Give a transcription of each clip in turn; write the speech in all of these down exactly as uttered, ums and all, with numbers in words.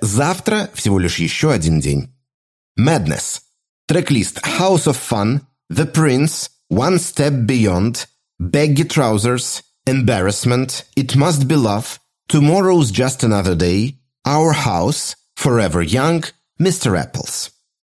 Завтра всего лишь еще один день. Madness. Трек-лист House of Fun, The Prince, One Step Beyond, Baggy Trousers, Embarrassment, It Must Be Love, Tomorrow's Just Another Day, Our House, Forever Young, мистер Apples.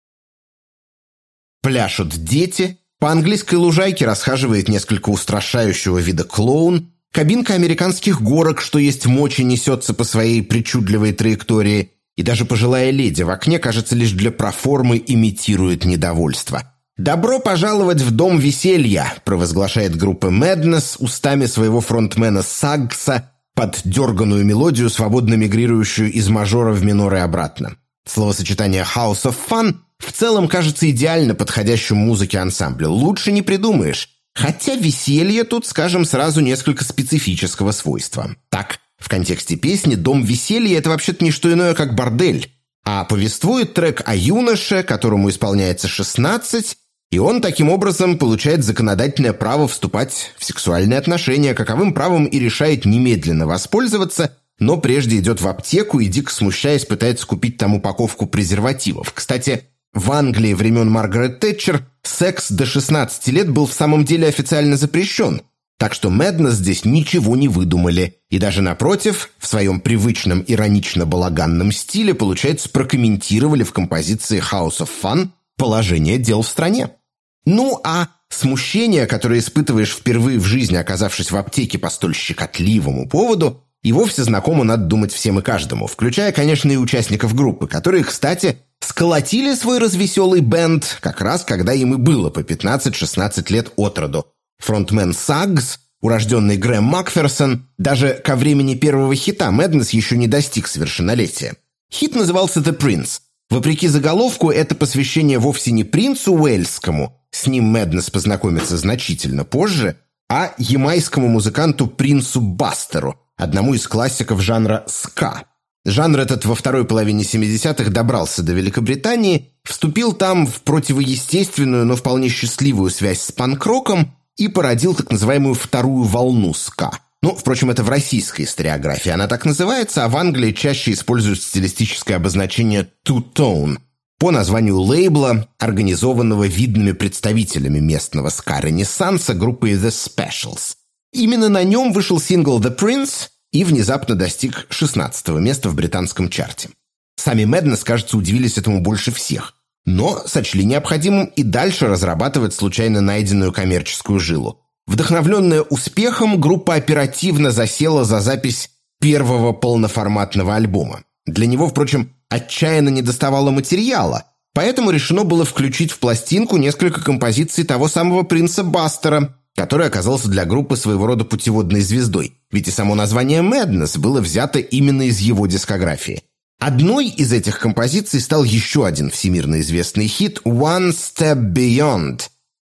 Пляшут дети, по английской лужайке расхаживает несколько устрашающего вида клоун, кабинка американских горок, что есть мочи, несется по своей причудливой траектории, и даже пожилая леди в окне, кажется, лишь для проформы имитирует недовольство. «Добро пожаловать в дом веселья», – провозглашает группа Madness устами своего фронтмена Саггса под дерганую мелодию, свободно мигрирующую из мажора в минор и обратно. Словосочетание «House of Fun» в целом кажется идеально подходящим музыке ансамбля. Лучше не придумаешь. Хотя веселье тут, скажем, сразу несколько специфического свойства. Так, в контексте песни «Дом веселья» — это вообще-то не что иное, как бордель. А повествует трек о юноше, которому исполняется шестнадцать, и он таким образом получает законодательное право вступать в сексуальные отношения, каковым правом и решает немедленно воспользоваться, но прежде идет в аптеку и, дико смущаясь, пытается купить там упаковку презервативов. Кстати, в Англии времен Маргарет Тэтчер секс до шестнадцати лет был в самом деле официально запрещен, так что Madness здесь ничего не выдумали, и даже напротив, в своем привычном иронично-балаганном стиле, получается, прокомментировали в композиции House of Fun положение дел в стране. Ну а смущение, которое испытываешь впервые в жизни, оказавшись в аптеке по столь щекотливому поводу, и вовсе знакомо, надо думать, всем и каждому, включая, конечно, и участников группы, которые, кстати, сколотили свой развеселый бэнд как раз когда им и было по пятнадцать-шестнадцать лет от роду. Фронтмен Саггс, урожденный Грэм Макферсон, даже ко времени первого хита Madness еще не достиг совершеннолетия. Хит назывался «The Prince». Вопреки заголовку, это посвящение вовсе не принцу Уэльскому, с ним Madness познакомится значительно позже, а ямайскому музыканту Принцу Бастеру, одному из классиков жанра ска. Жанр этот во второй половине семидесятых добрался до Великобритании, вступил там в противоестественную, но вполне счастливую связь с панк-роком и породил так называемую вторую волну ска. Ну, впрочем, это в российской историографии она так называется, а в Англии чаще используют стилистическое обозначение «two-tone» по названию лейбла, организованного видными представителями местного ска-ренессанса группой The Specials. Именно на нем вышел сингл «The Prince» и внезапно достиг шестнадцатого места в британском чарте. Сами Madness, кажется, удивились этому больше всех, но сочли необходимым и дальше разрабатывать случайно найденную коммерческую жилу. Вдохновленная успехом, группа оперативно засела за запись первого полноформатного альбома. Для него, впрочем, отчаянно недоставало материала, поэтому решено было включить в пластинку несколько композиций того самого Принца Бастера, который оказался для группы своего рода путеводной звездой, ведь и само название Madness было взято именно из его дискографии. Одной из этих композиций стал еще один всемирно известный хит «One Step Beyond».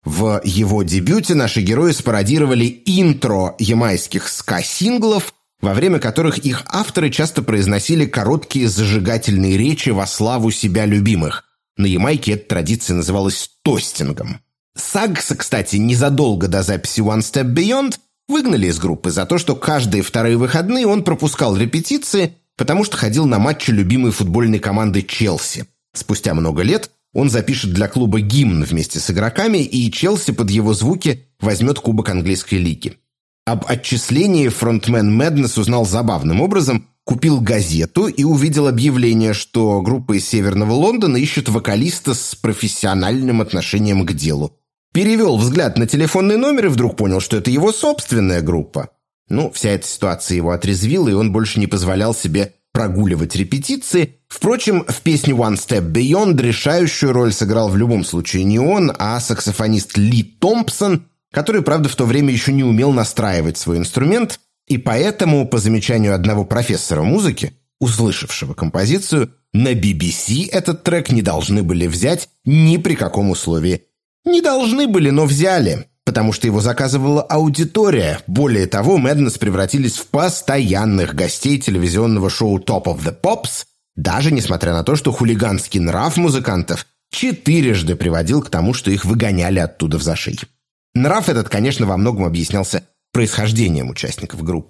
В его дебюте наши герои спародировали интро ямайских ска-синглов, во время которых их авторы часто произносили короткие зажигательные речи во славу себя любимых. На Ямайке эта традиция называлась тостингом. Саггса, кстати, незадолго до записи «One Step Beyond» выгнали из группы за то, что каждые вторые выходные он пропускал репетиции, потому что ходил на матчи любимой футбольной команды «Челси». Спустя много лет он запишет для клуба гимн вместе с игроками, и Челси под его звуки возьмет Кубок английской лиги. Об отчислении фронтмен Madness узнал забавным образом, купил газету и увидел объявление, что группа из Северного Лондона ищет вокалиста с профессиональным отношением к делу. Перевел взгляд на телефонный номер и вдруг понял, что это его собственная группа. Ну, вся эта ситуация его отрезвила, и он больше не позволял себе прогуливать репетиции. Впрочем, в песне «One Step Beyond» решающую роль сыграл в любом случае не он, а саксофонист Ли Томпсон, который, правда, в то время еще не умел настраивать свой инструмент, и поэтому, по замечанию одного профессора музыки, услышавшего композицию, на би би си этот трек не должны были взять ни при каком условии. Не должны были, но взяли, потому что его заказывала аудитория. Более того, Madness превратились в постоянных гостей телевизионного шоу Top of the Pops, даже несмотря на то, что хулиганский нрав музыкантов четырежды приводил к тому, что их выгоняли оттуда в зашей. Нрав этот, конечно, во многом объяснялся происхождением участников группы.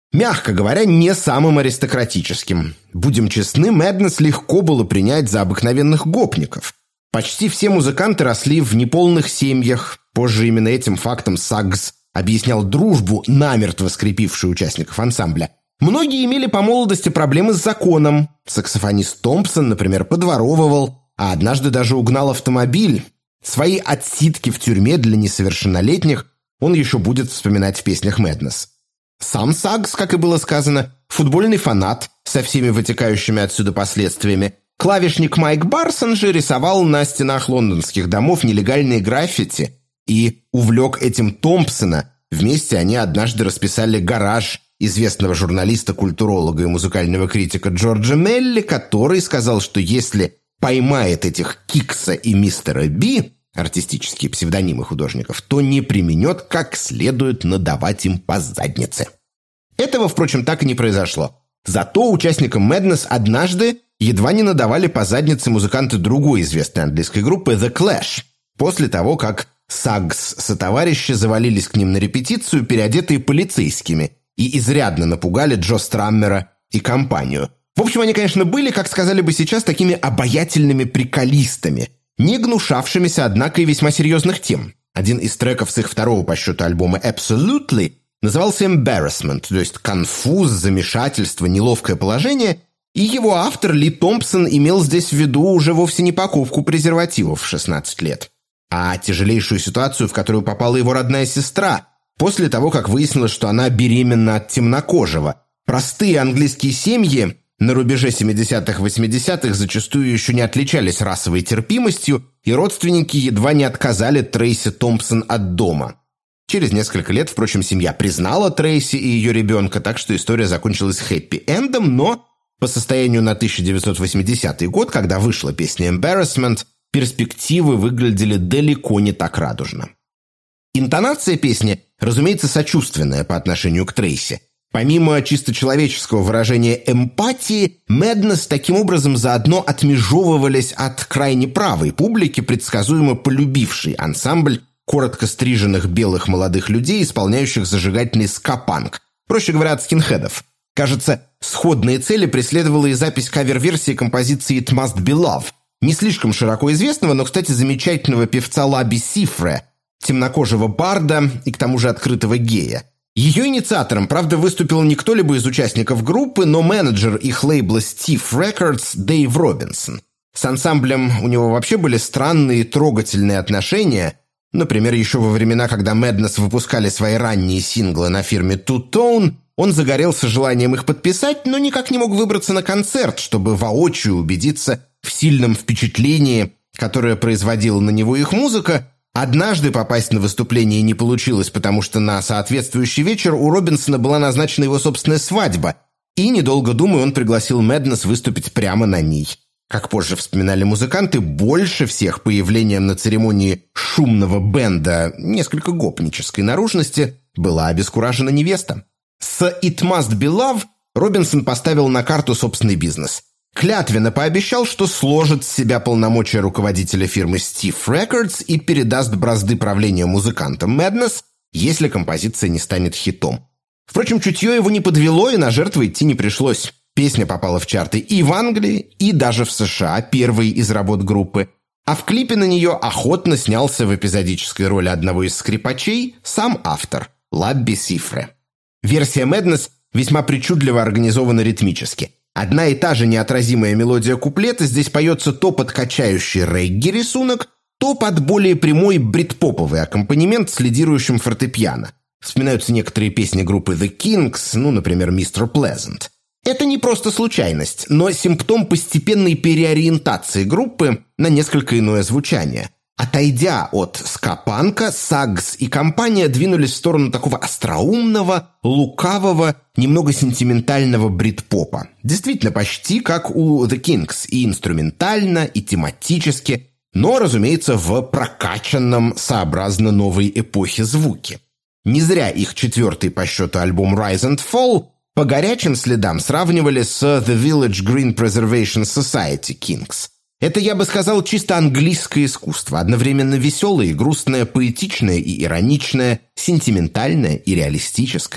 Мягко говоря, не самым аристократическим. Будем честны, Madness легко было принять за обыкновенных гопников. Почти все музыканты росли в неполных семьях. Позже именно этим фактом Саггс объяснял дружбу, намертво скрепившую участников ансамбля. Многие имели по молодости проблемы с законом. Саксофонист Томпсон, например, подворовывал, а однажды даже угнал автомобиль. Свои отсидки в тюрьме для несовершеннолетних он еще будет вспоминать в песнях Madness. Сам Саггс, как и было сказано, футбольный фанат со всеми вытекающими отсюда последствиями. Клавишник Майк Барсон же рисовал на стенах лондонских домов нелегальные граффити и увлек этим Томпсона. Вместе они однажды расписали гараж известного журналиста, культуролога и музыкального критика Джорджа Мелли, который сказал, что если поймает этих Кикса и мистера Би, артистические псевдонимы художников, то не преминет как следует надавать им по заднице. Этого, впрочем, так и не произошло. Зато участникам Madness однажды едва не надавали по заднице музыканты другой известной английской группы The Clash, после того, как Саггс сотоварищи завалились к ним на репетицию, переодетые полицейскими, и изрядно напугали Джо Страммера и компанию. В общем, они, конечно, были, как сказали бы сейчас, такими обаятельными приколистами, не гнушавшимися, однако, и весьма серьезных тем. Один из треков с их второго по счету альбома «Absolutely» назывался «Embarrassment», то есть конфуз, замешательство, неловкое положение, и его автор Ли Томпсон имел здесь в виду уже вовсе не покупку презервативов в шестнадцать лет, а тяжелейшую ситуацию, в которую попала его родная сестра, после того, как выяснилось, что она беременна от темнокожего. Простые английские семьи на рубеже семидесятых-восьмидесятых зачастую еще не отличались расовой терпимостью, и родственники едва не отказали Трейси Томпсон от дома. Через несколько лет, впрочем, семья признала Трейси и ее ребенка, так что история закончилась хэппи-эндом, но по состоянию на тысяча девятьсот восьмидесятый год, когда вышла песня «Embarrassment», перспективы выглядели далеко не так радужно. Интонация песни, разумеется, сочувственная по отношению к Трейси. Помимо чисто человеческого выражения эмпатии, Madness таким образом заодно отмежевывались от крайне правой публики, предсказуемо полюбившей ансамбль коротко стриженных белых молодых людей, исполняющих зажигательный ска-панк, проще говоря, от скинхедов. Кажется, сходные цели преследовала и запись кавер-версии композиции «It Must Be Love», не слишком широко известного, но, кстати, замечательного певца Лаби Сифре, темнокожего барда и к тому же открытого гея. Ее инициатором, правда, выступил не кто-либо из участников группы, но менеджер их лейбла Stiff Records Дэйв Робинсон. С ансамблем у него вообще были странные трогательные отношения. Например, еще во времена, когда Madness выпускали свои ранние синглы на фирме Two Tone, он загорелся желанием их подписать, но никак не мог выбраться на концерт, чтобы воочию убедиться в сильном впечатлении, которое производила на него их музыка. Однажды попасть на выступление не получилось, потому что на соответствующий вечер у Робинсона была назначена его собственная свадьба, и, недолго думая, он пригласил Madness выступить прямо на ней. Как позже вспоминали музыканты, больше всех появлением на церемонии шумного бенда несколько гопнической наружности была обескуражена невеста. С «It Must Be Love» Робинсон поставил на карту собственный бизнес. Клятвенно пообещал, что сложит с себя полномочия руководителя фирмы Stiff Records и передаст бразды правления музыкантам Madness, если композиция не станет хитом. Впрочем, чутье его не подвело, и на жертву идти не пришлось. Песня попала в чарты и в Англии, и даже в США, первой из работ группы. А в клипе на нее охотно снялся в эпизодической роли одного из скрипачей сам автор – Лабби Сифре. Версия Madness весьма причудливо организована ритмически. Одна и та же неотразимая мелодия куплета здесь поется то под качающий регги-рисунок, то под более прямой брит-поповый аккомпанемент с лидирующим фортепиано. Вспоминаются некоторые песни группы The Kinks, ну, например, «мистер Pleasant». Это не просто случайность, но симптом постепенной переориентации группы на несколько иное звучание. Отойдя от ска-панка, Саггс и компания двинулись в сторону такого остроумного, лукавого, немного сентиментального брит-попа. Действительно, почти как у The Kinks, и инструментально, и тематически, но, разумеется, в прокачанном сообразно новой эпохе звуке. Не зря их четвертый по счету альбом «Rise and Fall» по горячим следам сравнивали с The Village Green Preservation Society Kinks. Это, я бы сказал, чисто английское искусство, одновременно веселое и грустное, поэтичное и ироничное, сентиментальное и реалистическое.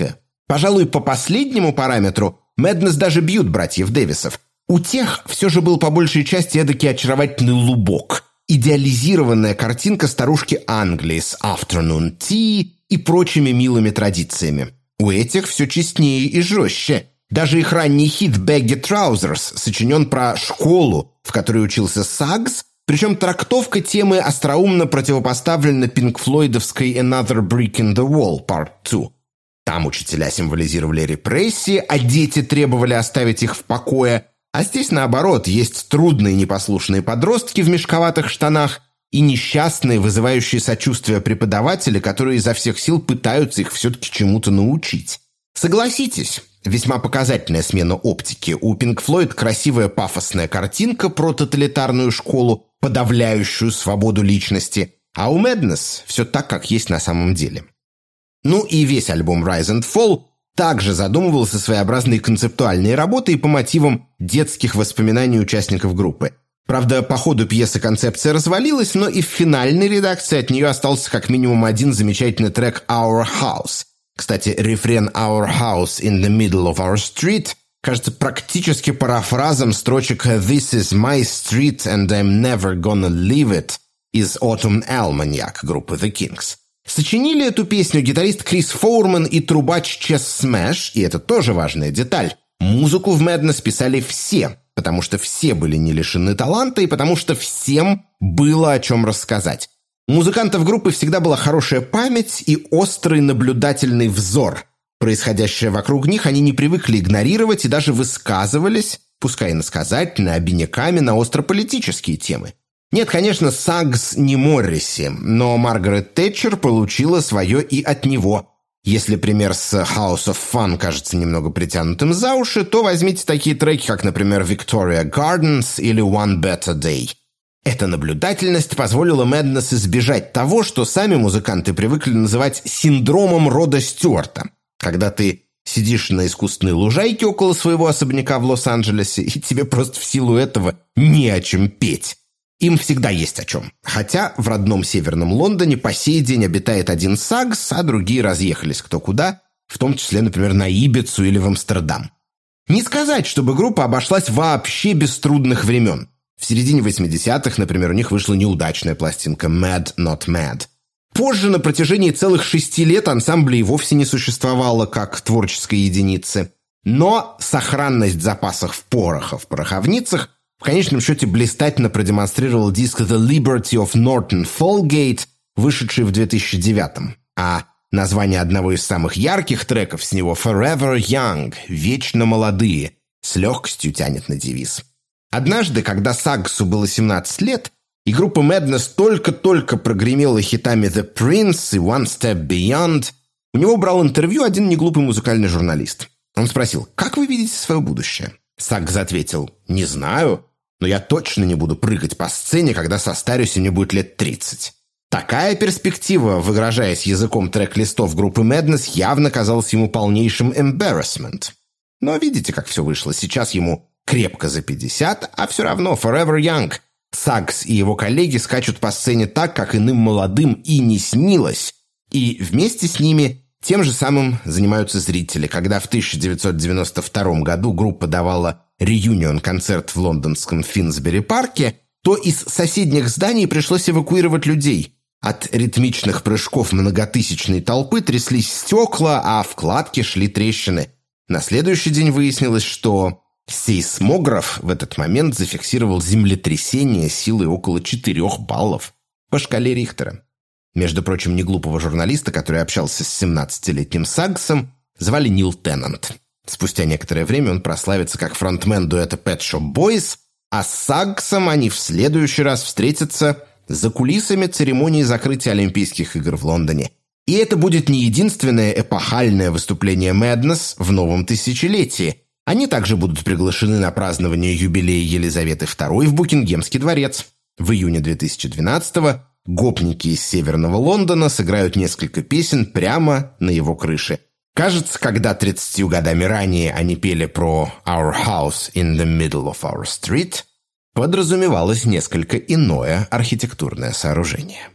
Пожалуй, по последнему параметру Madness даже бьют братьев Дэвисов. У тех все же был по большей части эдакий очаровательный лубок. Идеализированная картинка старушки Англии с Afternoon Tea и прочими милыми традициями. У этих все честнее и жестче. Даже их ранний хит «Baggy Trousers» сочинен про школу, в которой учился Сагс, причем трактовка темы остроумно противопоставлена пинк-флойдовской «Another Brick in the Wall» Part два. Там учителя символизировали репрессии, а дети требовали оставить их в покое. А здесь, наоборот, есть трудные непослушные подростки в мешковатых штанах и несчастные, вызывающие сочувствие преподаватели, которые изо всех сил пытаются их все-таки чему-то научить. Согласитесь, весьма показательная смена оптики. У Pink Floyd красивая пафосная картинка про тоталитарную школу, подавляющую свободу личности, а у Madness все так, как есть на самом деле. Ну и весь альбом Rise and Fall также задумывался своеобразной концептуальной работой по мотивам детских воспоминаний участников группы. Правда, по ходу пьесы концепция развалилась, но и в финальной редакции от нее остался как минимум один замечательный трек «Our House». Кстати, рефрен «Our House in the middle of our street» кажется практически парафразом строчек «This is my street and I'm never gonna leave it» из «Autumn Almanac» группы The Kings. Сочинили эту песню гитарист Крис Фоурман и трубач Чес Смэш, и это тоже важная деталь. Музыку в Madness писали все, потому что все были не лишены таланта и потому что всем было о чем рассказать. У музыкантов группы всегда была хорошая память и острый наблюдательный взор. Происходящее вокруг них они не привыкли игнорировать и даже высказывались, пускай иносказательно, обиняками на острополитические темы. Нет, конечно, Сагс не Морриси, но Маргарет Тэтчер получила свое и от него. Если пример с House of Fun кажется немного притянутым за уши, то возьмите такие треки, как, например, Victoria Gardens или One Better Day. Эта наблюдательность позволила Madness избежать того, что сами музыканты привыкли называть синдромом Рода Стюарта. Когда ты сидишь на искусственной лужайке около своего особняка в Лос-Анджелесе, и тебе просто в силу этого не о чем петь. Им всегда есть о чем. Хотя в родном северном Лондоне по сей день обитает один Сагс, а другие разъехались кто куда, в том числе, например, на Ибицу или в Амстердам. Не сказать, чтобы группа обошлась вообще без трудных времен. В середине восьмидесятых, например, у них вышла неудачная пластинка «Mad Not Mad». Позже, на протяжении целых шести лет, ансамбля и вовсе не существовало как творческой единицы. Но сохранность запасов пороха в пороховницах в конечном счете блистательно продемонстрировал диск «The Liberty of Norton Folgate», вышедший в две тысячи девятом. А название одного из самых ярких треков с него «Forever Young» – «Вечно молодые», с легкостью тянет на девиз. Однажды, когда Сагсу было семнадцать лет, и группа Madness только-только прогремела хитами «The Prince» и «One Step Beyond», у него брал интервью один неглупый музыкальный журналист. Он спросил: «Как вы видите свое будущее?» Сагс ответил: «Не знаю, но я точно не буду прыгать по сцене, когда состарюсь и мне будет лет тридцать». Такая перспектива, выражаясь языком трек-листов группы Madness, явно казалась ему полнейшим embarrassment. Но видите, как все вышло. Сейчас ему крепко за пятьдесят, а все равно forever young. Сагс и его коллеги скачут по сцене так, как иным молодым и не снилось. И вместе с ними тем же самым занимаются зрители. Когда в тысяча девятьсот девяносто втором году группа давала реюнион-концерт в лондонском Финсбери-парке, то из соседних зданий пришлось эвакуировать людей. От ритмичных прыжков многотысячной толпы тряслись стекла, а в кладке шли трещины. На следующий день выяснилось, что сейсмограф в этот момент зафиксировал землетрясение силой около четырех баллов по шкале Рихтера. Между прочим, неглупого журналиста, который общался с семнадцатилетним Сагсом, звали Нил Теннант. Спустя некоторое время он прославится как фронтмен дуэта Pet Shop Boys, а с Сагсом они в следующий раз встретятся за кулисами церемонии закрытия Олимпийских игр в Лондоне. И это будет не единственное эпохальное выступление Madness в новом тысячелетии. Они также будут приглашены на празднование юбилея Елизаветы второй в Букингемский дворец. В июне две тысячи двенадцатого гопники из северного Лондона сыграют несколько песен прямо на его крыше. Кажется, когда тридцатью годами ранее они пели про «Our house in the middle of our street», подразумевалось несколько иное архитектурное сооружение.